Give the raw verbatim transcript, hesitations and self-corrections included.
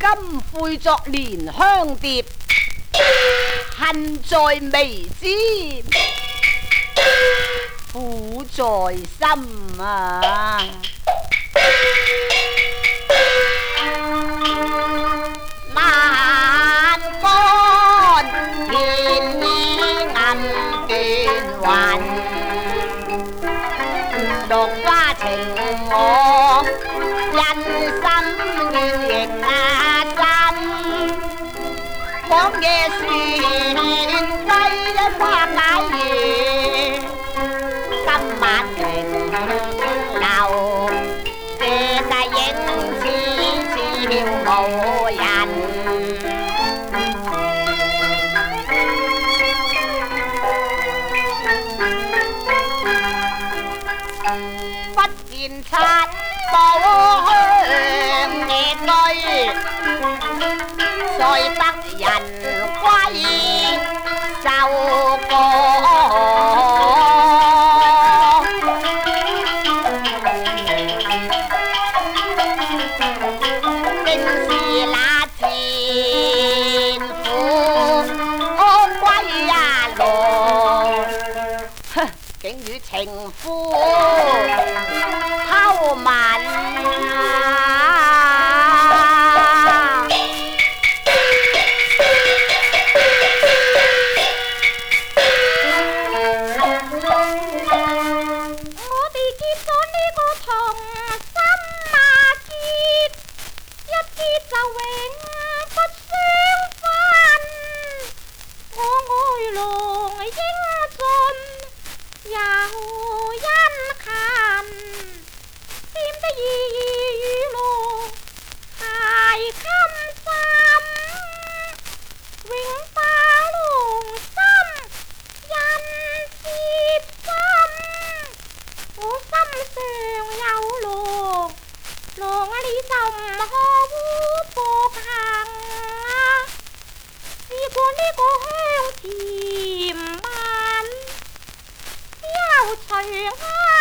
今悔作蓮香蝶，恨在眉尖，苦在心啊！萬竿天衣暗斷魂，落花情我人心怨亦啊心，往夜船歸花解月，今晚停留，借大影似似無人。七寶香野居，再得人歸受過。正是那前夫歸呀羅，竟與情夫偷吻啊！我哋結咗呢個同心啊結，一結就永不相分。我愛郎英俊又殷勤，點得意與樂太襟心，永把郎心印接心。我心上有郎，郎啊你就唔可污薄行啊！試過呢個香甜蜜，之後隨我。